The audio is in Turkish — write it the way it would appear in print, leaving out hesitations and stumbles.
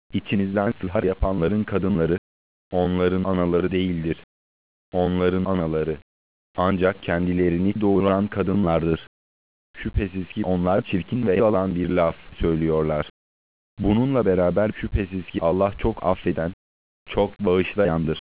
İçinizden sihir yapanların kadınları, onların anaları değildir. Onların anaları, ancak kendilerini doğuran kadınlardır. Şüphesiz ki onlar çirkin ve yalan bir laf söylüyorlar. Bununla beraber şüphesiz ki Allah çok affeden, çok bağışlayandır.